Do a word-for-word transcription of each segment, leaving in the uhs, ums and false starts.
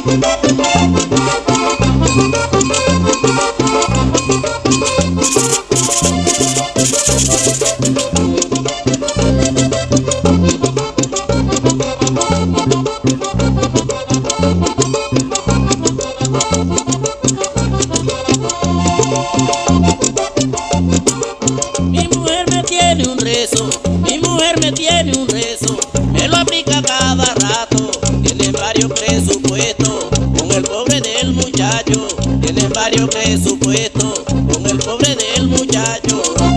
Mi mujer me tiene un rezo, mi mujer me tiene un rezo, me lo aplica cada rato, tiene varios presupuestos, con el pobre del muchacho, tiene varios presupuestos, con el pobre del muchacho.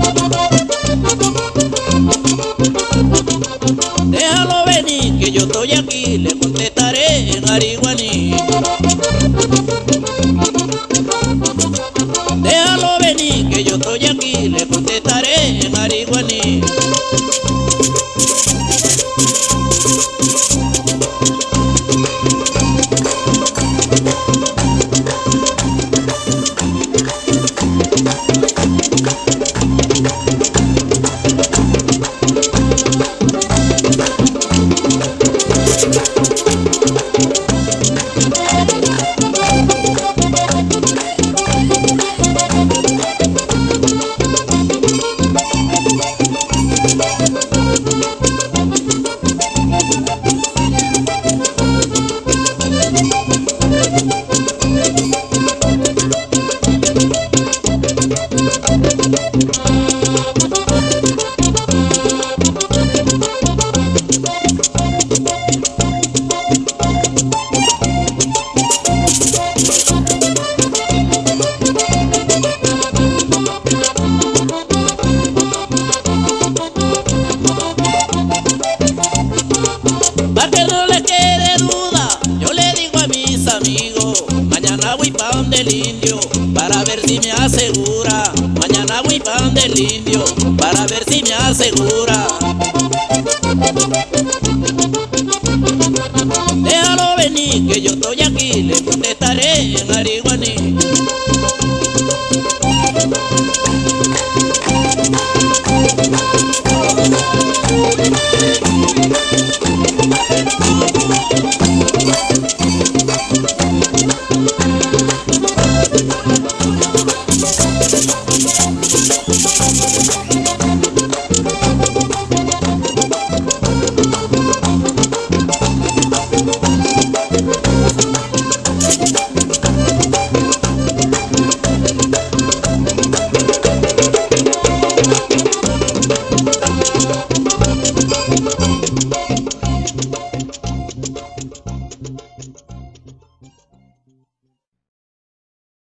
Déjalo venir que yo estoy aquí, le contestaré en ariguaní. Déjalo venir que yo estoy aquí, le contestaré en ariguaní. Pa' que no le quede duda, yo le digo a mis amigos, mañana voy pa' donde el indio, para ver si me asegura. Mañana voy pa' donde el indio, para ver si me asegura. Déjalo venir que yo estoy aquí, le contestaré en ariguaní.